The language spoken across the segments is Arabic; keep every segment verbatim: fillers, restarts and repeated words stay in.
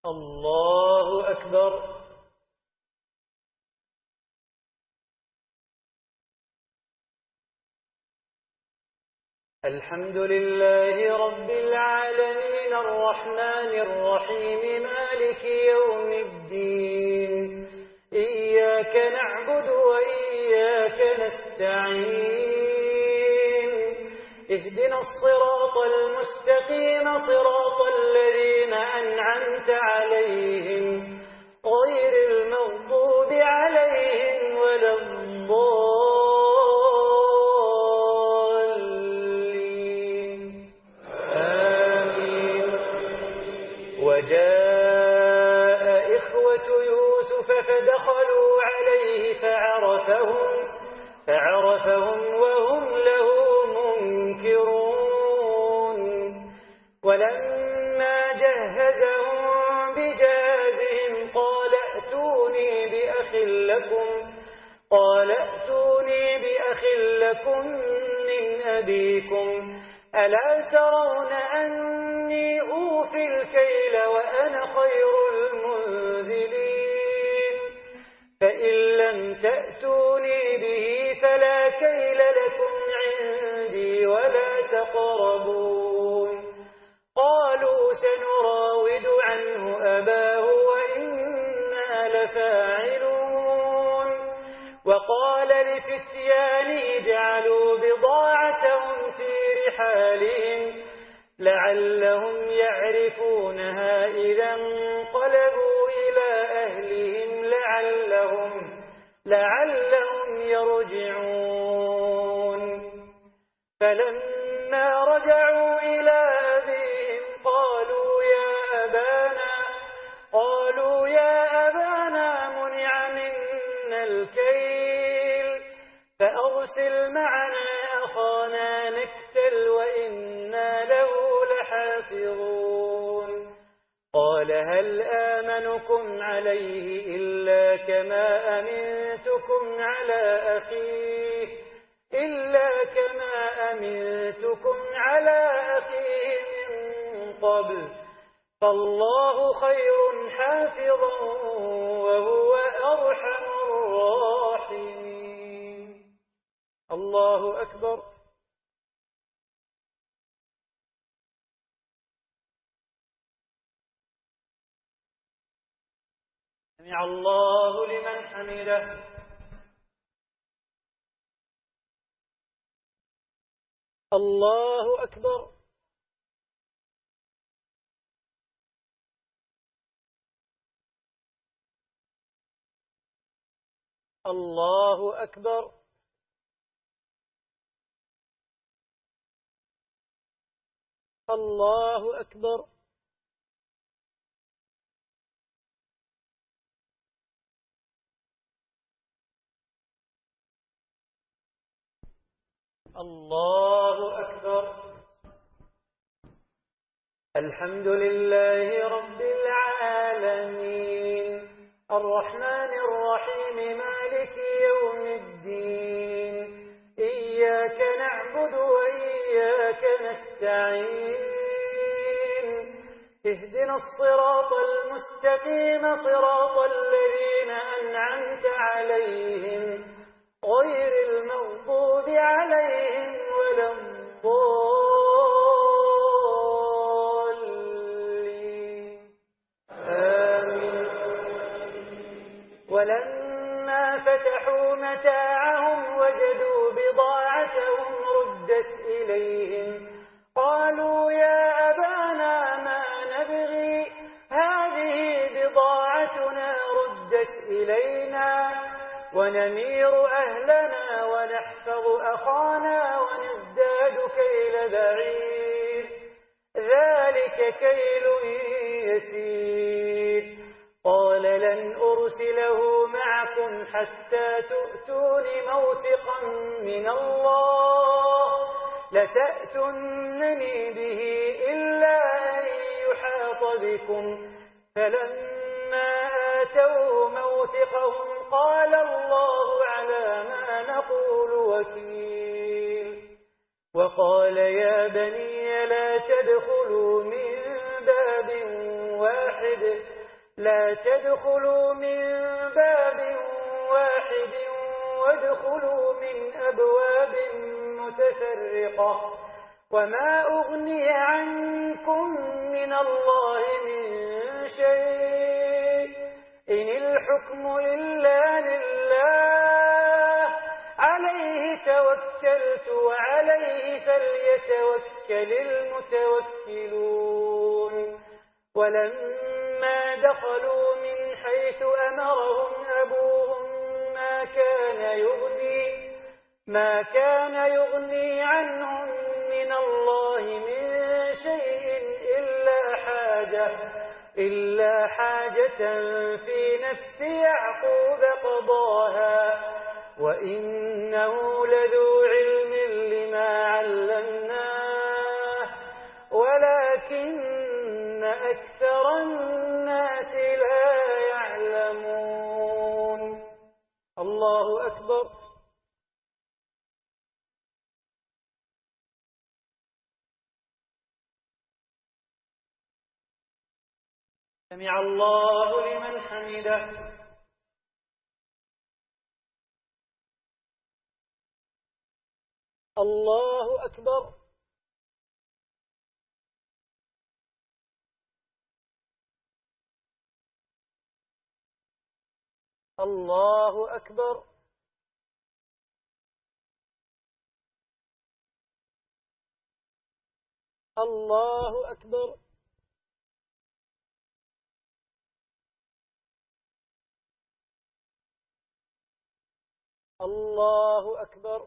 الله أكبر. الحمد لله رب العالمين الرحمن الرحيم مالك يوم الدين. إياك نعبد وإياك نستعين. اهدنا الصراط المستقيم صراط الذين أنعمت عليهم غير المغضوب عليهم ولا الضالين. آمين. وجاء إخوة يوسف فدخلوا عليه فعرفهم فعرفهم وهم له منكرون. ولما جهزهم بجهازهم قال ائتوني بأخ لكم قال ائتوني بأخ لكم من أبيكم ألا ترون أني أوفي الكيل وأنا خير المنزلين. فإن لم تأتوني به فلا كيل لكم عندي ولا تقربون. قالوا سنراود عنه أباه وإنا لفاعلون. وقال لفتيانه جعلوا بضاعتهم في رحالهم لعلهم يعرفونها إذا انقلبوا إلى أهلهم لعلهم, لعلهم يرجعون. فلما رجعوا إلى أبيهم قالوا يا أبانا قالوا يا أبانا منع منا الكيل فأرسل معنا أخانا نكتل وإنا له لحافظون. قال هل آمنكم عليه إلا كما أمنتكم على أخيه إلا كما أمنتكم على أخيه من قبل فالله خير حافظا وهو أرحم الراحمين. الله أكبر. سمع الله لمن حمده. الله أكبر. الله أكبر. الله أكبر. الله أكبر. الحمد لله رب العالمين الرحمن الرحيم مالك يوم الدين. إياك نعبد وإياك نستعين. اهدنا الصراط المستقيم صراط الذين أنعمت عليهم غير المغضوب عليهم ولا الضالين. آمين. ولما فتحوا متاعهم وجدوا بضاعتهم ردت إليهم قالوا يا أبانا ما نبغي هذه بضاعتنا ردت إلينا ونمير أهلنا ونحفظ أخانا ونزداد كيل بعير ذلك كيل يسير. قال لن أرسله معكم حتى تؤتون موثقا من الله لتأتونني به إلا أن يحاط بكم. فلما آتوه موثقهم قال الله على ما نقول وكيل. وقال يا بني لا تدخلوا من باب واحد واحد لا تدخلوا من باب واحد وادخلوا من أبواب متفرقة وما أغني عنكم من الله من شيء إن الحكم إلا لله عليه توكلت وعليه فليتوكل المتوكلون ولما دخلوا من حيث أمرهم أبوهم ما كان يغني ما كان يغني عنهم من الله من شيء إلا حاجة إلا حاجة في نفس يعقوب قضاها وإنه لذو علم لما علمناه ولكن أكثر الناس لا يعلمون. الله أكبر. سمع الله لمن حمده. الله أكبر. الله أكبر. الله أكبر. الله أكبر.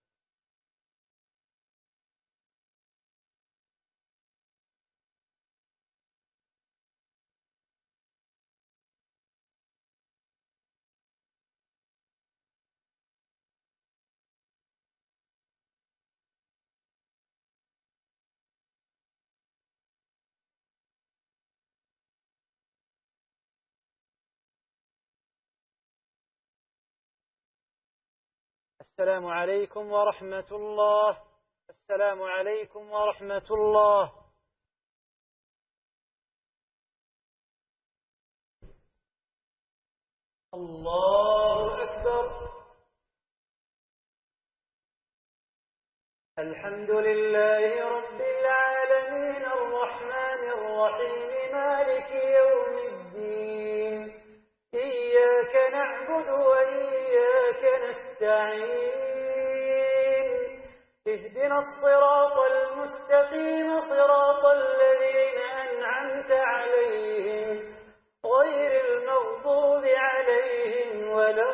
السلام عليكم ورحمة الله. السلام عليكم ورحمة الله. الله أكبر. الحمد لله رب العالمين الرحمن الرحيم مالك يوم الدين إياك نعبد وإياك نستعين اهدنا الصراط المستقيم صراط الذين أنعمت عليهم غير المغضوب عليهم ولا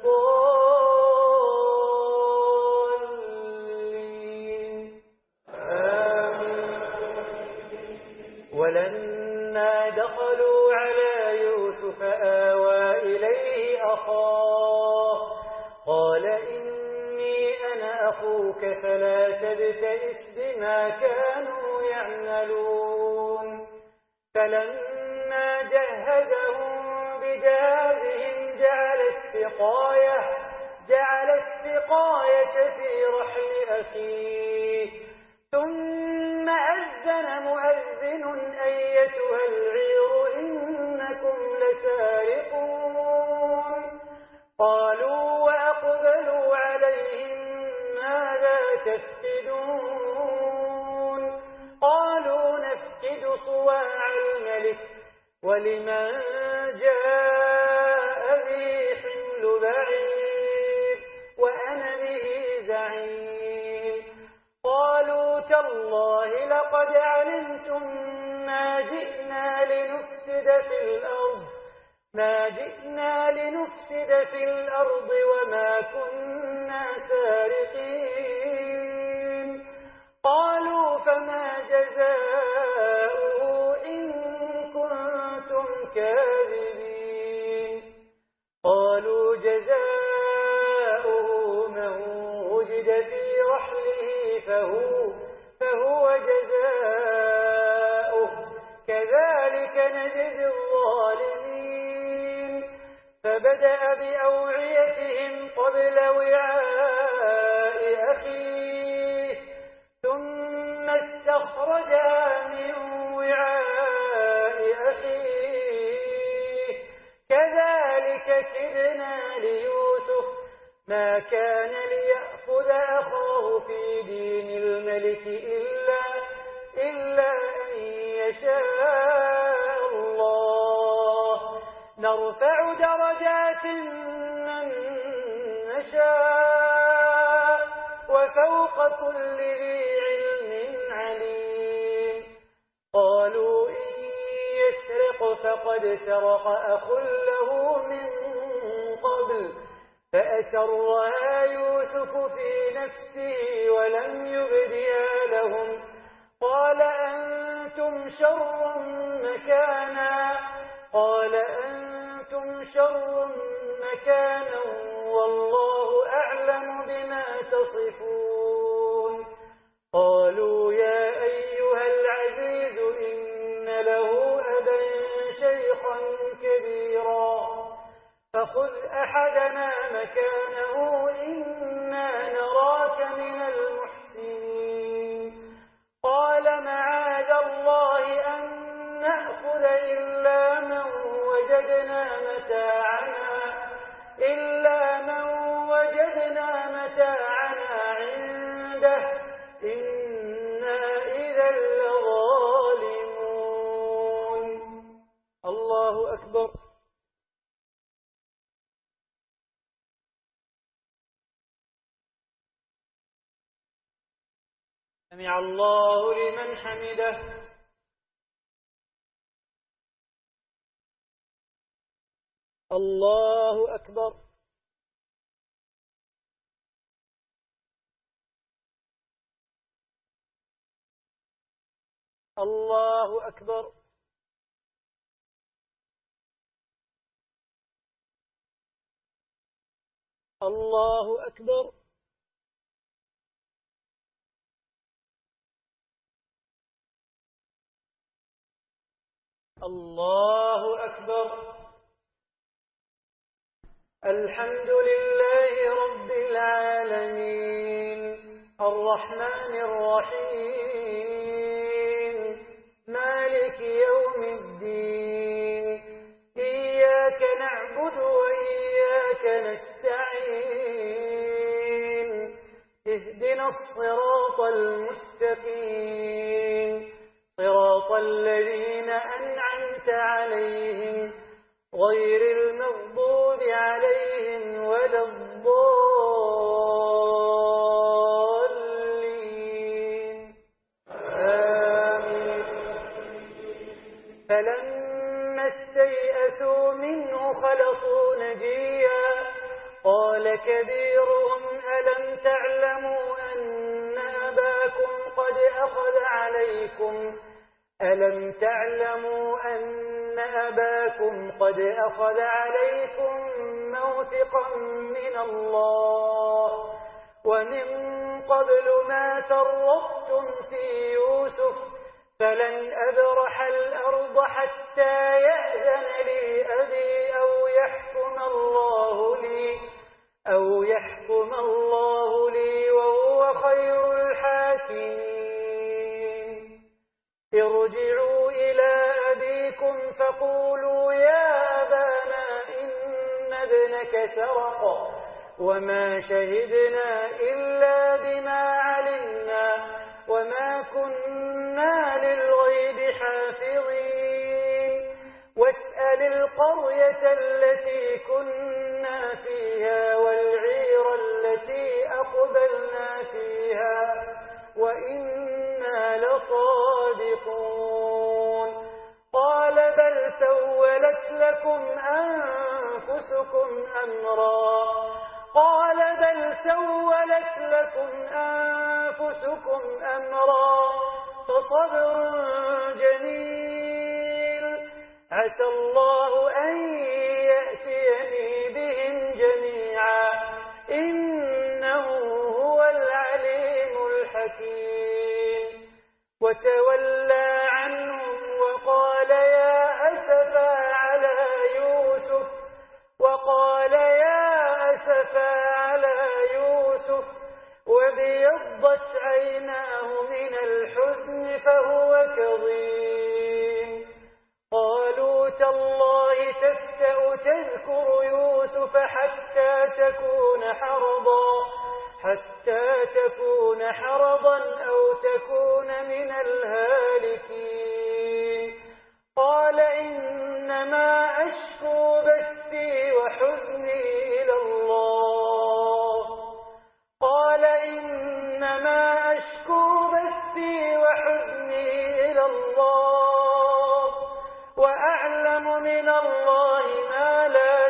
الضالين آمين. ولما دخلوا على يوسف آوى إليه أخاه قال إني أنا أخوك فلا تبتئس بما كانوا يعملون. فلما جهزهم بجهازهم جعل السقاية جعل السقاية في رحل أخيه ثم أذن مؤذن أيتها العير إنكم لسارقون. قالوا وأقبلوا عليهم ماذا تفقدون قالوا نفقد صواع الملك ولمن جاء به حمل بعير وأنا به زعيم. قالوا تالله لقد علمتم ما جئنا لنفسد في الأرض ما جئنا لنفسد في الأرض وما كنا سارقين. قالوا فما جزاؤه إن كنتم كاذبين. قالوا جزاؤه من وجد في رحله فهو, فهو جزاؤه كذلك نجزي الظالمين. فبدأ بأوعيتهم قبل وعاء أخيه ثم استخرجها من وعاء أخيه ليوسف ما كان ليأخذ أخاه في دين الملك إلا, إلا أن يشاء الله نرفع درجات من نشاء وفوق كل ذي علم عليم قالوا إن يسرق فقد سرق أخ له من قبل فأسرها يوسف في نفسه ولم يبدها لهم قال أنتم شر مكانا قال أنتم شر مكانا والله أعلم بما تصفون قالوا يا أيها العزيز إن له أبا شيخا كبيرا فخذ أحدنا مكانه إنا نراك من المحسنين قال معاذ الله أن نأخذ إلا من وجدنا متاعنا إلا من وجدنا متاعنا عنده إنا إذا لظالمون الله أكبر سمع الله لمن حمده الله أكبر الله أكبر الله أكبر الله أكبر الحمد لله رب العالمين الرحمن الرحيم مالك يوم الدين إياك نعبد وإياك نستعين اهدنا الصراط المستقيم صراط الذين أنعمت عليهم غير المغضوب عليهم ولا الضالين آمين فلما استيئسوا منه خلصوا نجيا قال كبيرهم ألم تعلموا أن أباكم قد أخذ عليكم ألم تعلموا أن أباكم قد أخذ عليكم موثقا من الله ومن قبل ما فرطتم في يوسف فلن أبرح الأرض حتى يأذن لي أبي أو يحكم الله لي أو يحكم الله لي وهو خير الحاكمين ارجعوا إلى أبيكم فقولوا يا أبانا إن ابنك سرق وما شهدنا إلا بما علمنا وما كنا للغيب حافظين واسأل القرية التي كنا فيها والعير التي أقبلنا فيها وإنا لصادقون قال بل سولت لكم أنفسكم أمرا قال بل سولت لكم أنفسكم أمرا فصبر جميل عسى الله أن يأتيني بهم جميعا إنه هو العليم الحكيم وتولى عنهم وقال يا أسفا على يوسف وقال يا أسفا على يوسف وابيضت عيناه من الحزن فهو كظيم قالوا تالله تفتأ تذكر يوسف حتى تكون حرضا حتى تكون حرضا أو تكون من الهالكين قال إنما أشكو بثي وحزني إلى الله قال إنما أشكو بثي وحزني إلى الله وأعلم من الله ما لا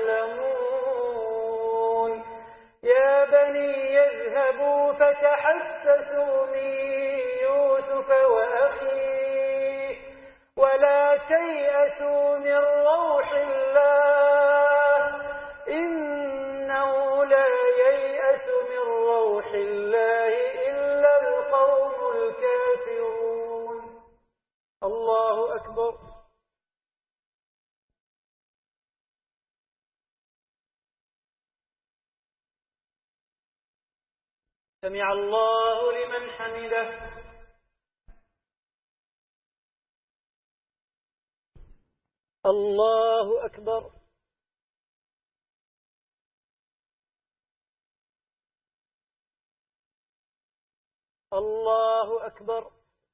تعلمون يا بني يذهبوا فتحسسوا من يوسف وأخيه ولا تيأسوا من روح الله إنه لا ييأس من روح الله إلا القوم الكافرون. الله أكبر. سمع الله لمن حمده. الله أكبر. الله أكبر.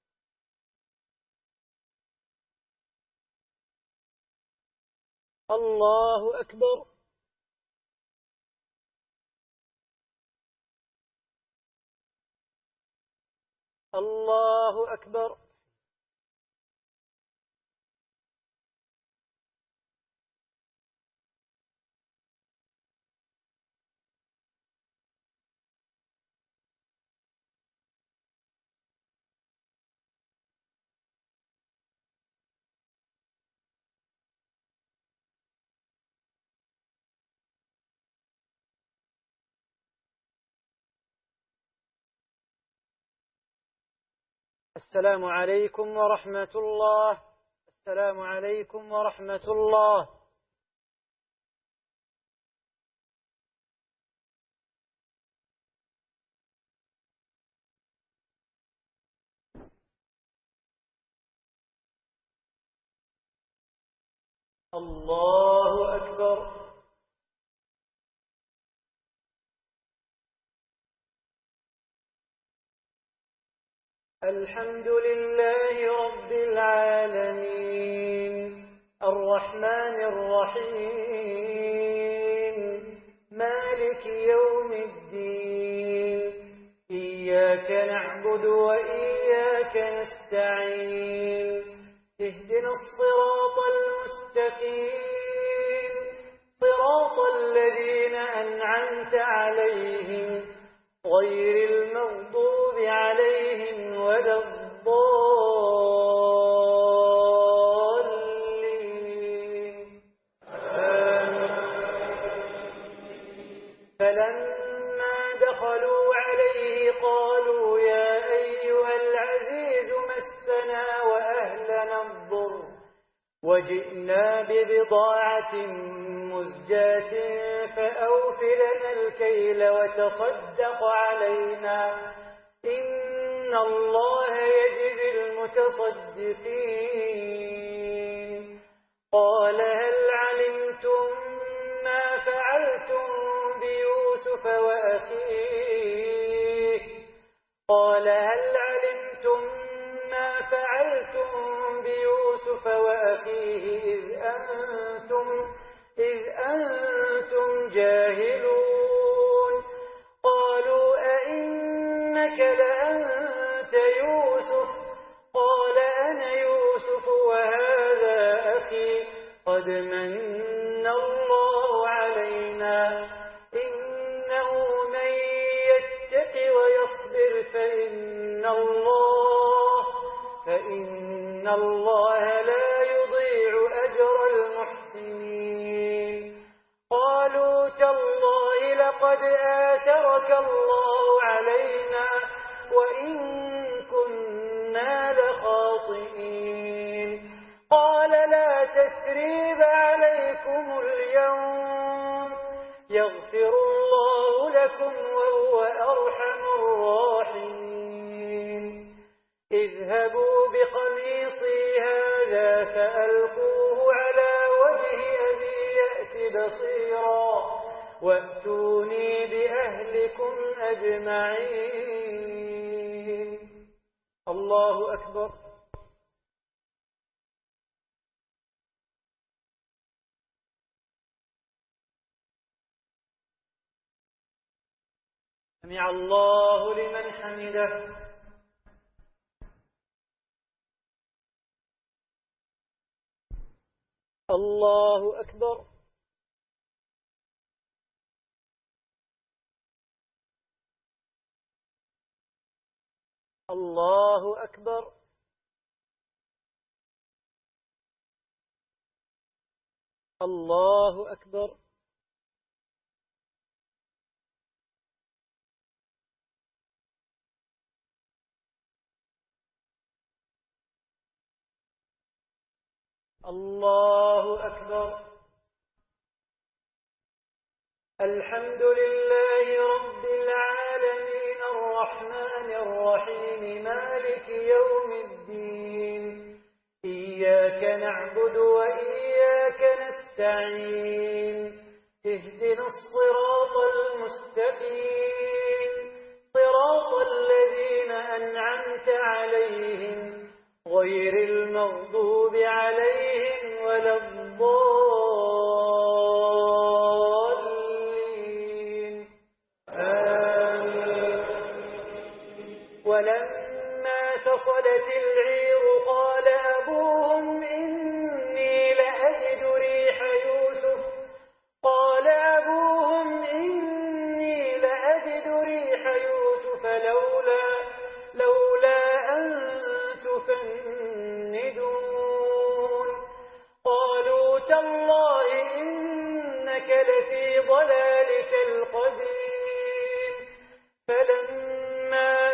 الله أكبر. الله أكبر. السلام عليكم ورحمة الله. السلام عليكم ورحمة الله. الله أكبر. الحمد لله رب العالمين الرحمن الرحيم مالك يوم الدين إياك نعبد وإياك نستعين اهدنا الصراط المستقيم صراط الذين أنعمت عليهم غير المغضوب عليهم ولا الضالين فلما دخلوا عليه قالوا يا أيها العزيز مسنا وأهلنا الضر وجئنا ببضاعة مزجاة فأوف لنا الكيل وتصدق علينا إن الله يجزي المتصدقين قال هل علمتم ما فعلتم بيوسف وأخيه قال هل علمتم ما فعلتم بيوسف وأخيه إذ أنتم إذ أنتم جاهلون قالوا أئنك لأنت يوسف قال أنا يوسف وهذا أخي قد من الله علينا إنه من يتق ويصبر فإن الله فإن الله لا يضيع أجر المحسنين قالوا تالله لقد آثرك الله علينا وإن كنا لخاطئين قال لا تثريب عليكم اليوم يغفر الله لكم وهو أرحم الراحمين اذهبوا بقميصي هذا فألقوه على وجه وأتوني بأهلكم أجمعين. الله أكبر. سمع الله لمن حمده. الله أكبر. الله أكبر. الله أكبر. الله أكبر. الحمد لله رب العالمين الرحمن الرحيم مالك يوم الدين. إياك نعبد وإياك نستعين. اهدنا الصراط المستقيم صراط الذين أنعمت عليهم غير المغضوب عليهم ولا الضالين. آمين. ولما فصلت العير قال أبوهم إني لأجد ريح يوسف قال أبوهم إني لأجد ريح يوسف لولا لولا أن تفندون. قالوا تالله إنك لفي ضلالك القديم. فلما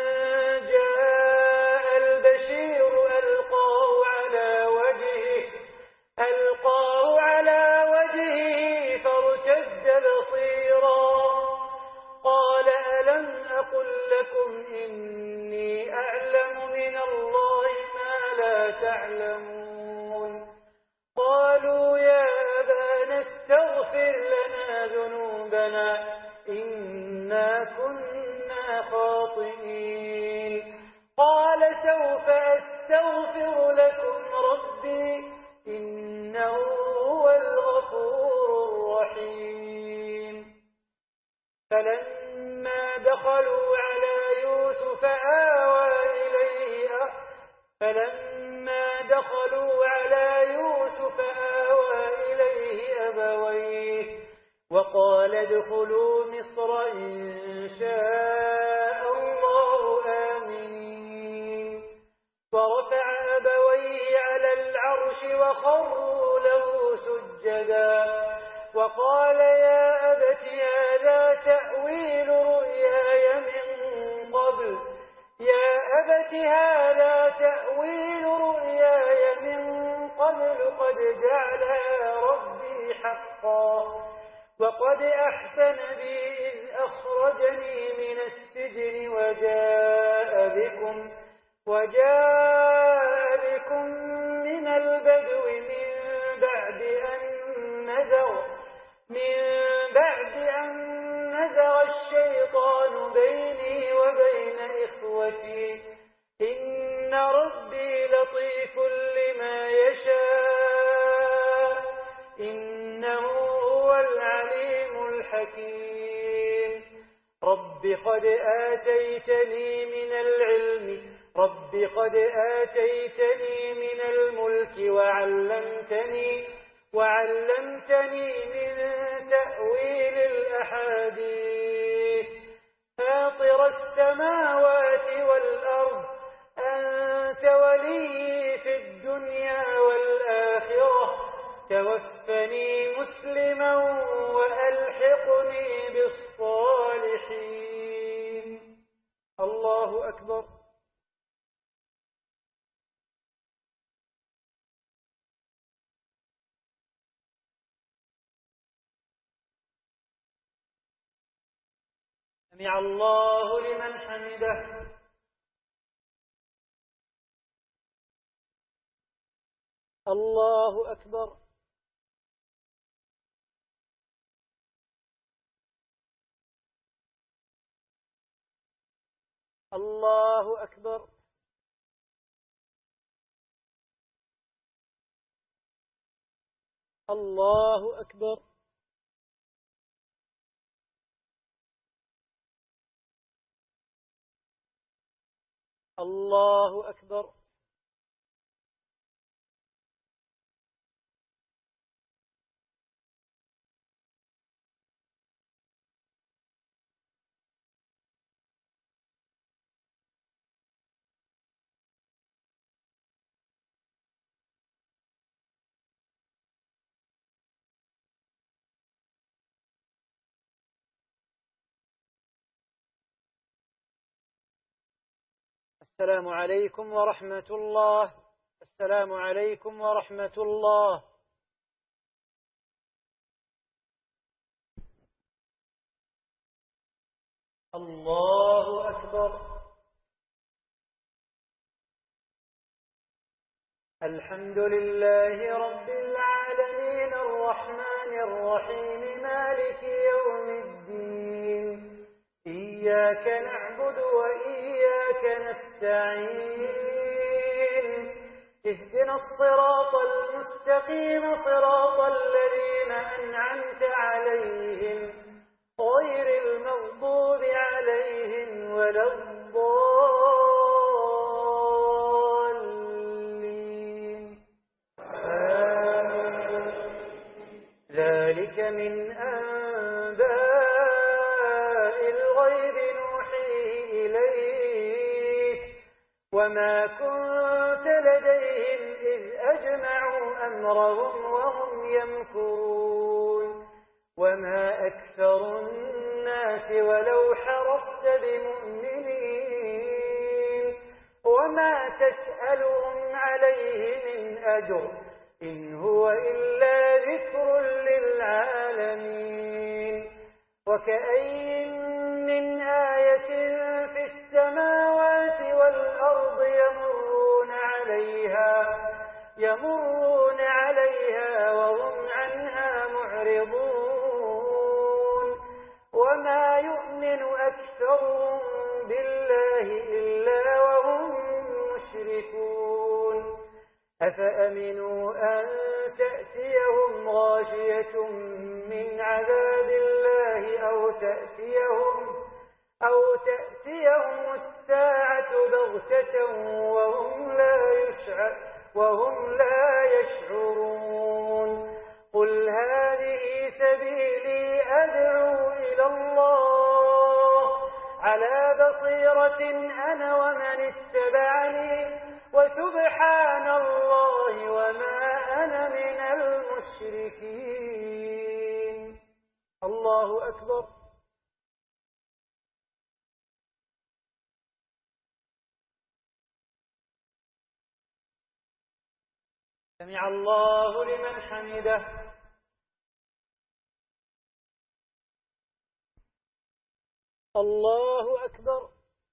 جاء البشير ألقاه على وجهه ألقاه على وجهه فارتد بصيرا. قال ألم أقل لكم إني أعلم من الله ما لا تعلمون. قالوا يا أبانا استغفر لنا ذنوبنا إنا كنا خاطئين. قال سوف أستغفر لكم ربي إنه هو الغفور الرحيم. فلما دخلوا على يوسف آوى إليه فلما دخلوا على يوسف آوى إليه أبويه وقال ادخلوا مصر إن شاء الله آمنين. ورفع أبويه على العرش وخروا له سجدا وقال يا أبت هذا تأويل رؤياي من قبل يا أبت هذا تأويل رؤياي من قبل قد جعلها ربي حقا وقد أحسن بي إذ أخرجني من السجن وجاء بكم وجاء بكم من البدو من بعد أن نزغ من بعد أن نزغ الشيطان بيني وبين إخوتي إن ربي لطيف لما يشاء إنه هو العليم الحكيم. رب قد آتيتني من العلم رب قد آتيتني من الملك وعلمتني وعلمتني من تأويل الأحاديث. فاطر السماوات والأرض أنت ولي في الدنيا والآخرة توفني مسلما وألحقني بالصالحين. الله أكبر. سمع الله لمن حمده. الله أكبر. الله أكبر. الله أكبر. الله أكبر. السلام عليكم ورحمة الله. السلام عليكم ورحمة الله. الله أكبر. الحمد لله رب العالمين الرحمن الرحيم مالك يوم الدين. إياك نعبد وإياك نستعين. اهدنا الصراط المستقيم صراط الذين أنعمت عليهم غير المغضوب عليهم ولا الضالين. آمين. ذلك من أنباء الغيب نوحيه إليك وما كنت لديهم إذ أجمعوا أمرهم وهم يمكرون. وما أكثر الناس ولو حرصت بمؤمنين وما تسألهم عليه من أجر إن هو إلا ذكر للعالمين. وكأي من آية في السماوات والأرض يمرون عليها يمرون عليها وهم عنها معرضون. وما يؤمن أكثرهم بالله إلا وهم مشركون. أفأمنوا أن تأتيهم غاشية من عذاب الله أو تأتيهم أو تأتيهم الساعة بغتة وهم لا يشعرون وهم لا يشعرون. قل هذه سبيلي أدعو إلى الله على بصيرة أنا ومن اتبعني وسبحان الله وما أنا من المشركين. الله أكبر. سمع الله لمن حمده. الله أكبر.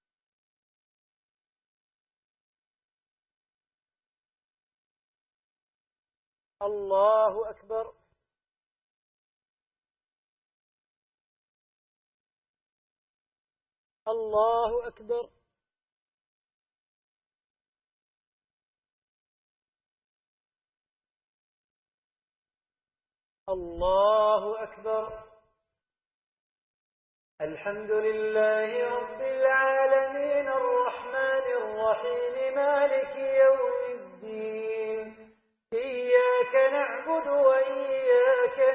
الله أكبر. الله أكبر. الله أكبر. الحمد لله رب العالمين الرحمن الرحيم مالك يوم الدين. إياك نعبد وإياك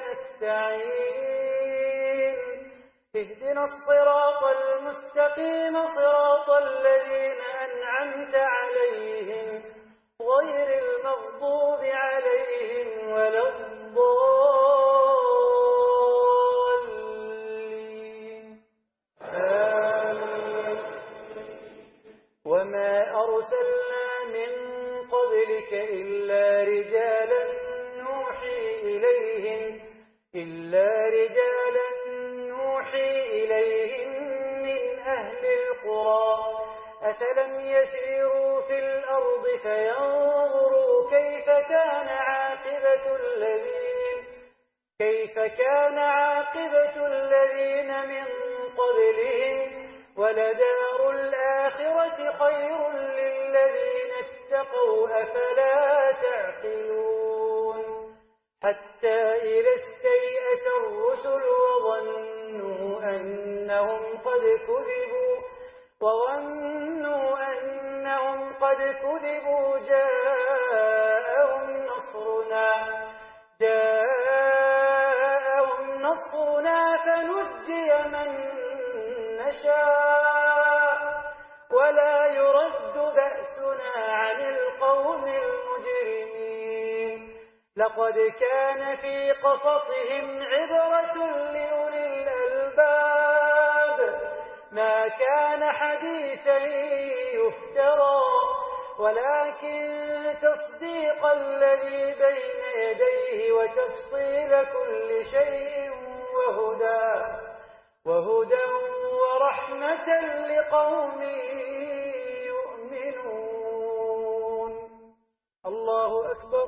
نستعين. اهدنا الصراط المستقيم صراط الذين أنعمت عليهم غير المغضوب عليهم ولا الضالين. آمين. وما أرسلنا من قبلك إلا رجالا نوحي إليهم إلا رجالا نوحي إليهم من أهل القرى. أفلم يسيروا في الأرض فينظروا كيف كان عاقبة الذين كيف كان عاقبة الذين من قبلهم ولدار الآخرة خير للذين اتقوا أفلا تعقلون حتى إذا استيأس الرسل وظنوا أنهم قد كذبوا وظنوا أنهم قد كذبوا جاءهم نصرنا جاءهم نصرنا فنجي من نشاء ولا يرد بأسنا عن القوم المجرمين لقد كان في قصصهم عبرة لأولي الألباب ما كان حديثا يفترى ولكن تصديق الذي بين يديه وتفصيل كل شيء وهدى وهدى ورحمة لقوم يؤمنون. الله أكبر.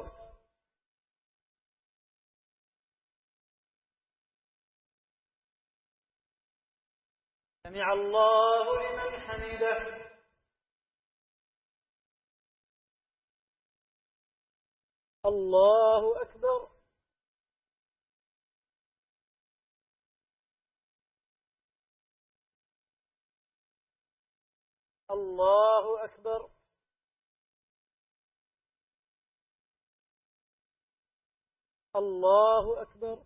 سمع الله لمن حمده. الله أكبر. الله أكبر. الله أكبر.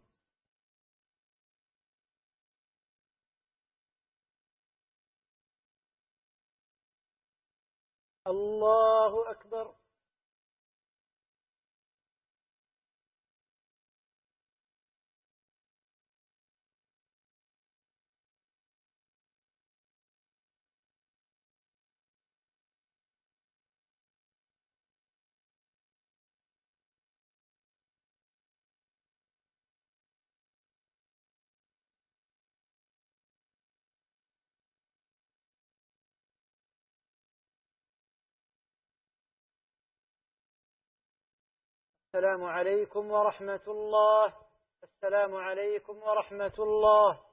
الله أكبر. السلام عليكم ورحمة الله. السلام عليكم ورحمة الله.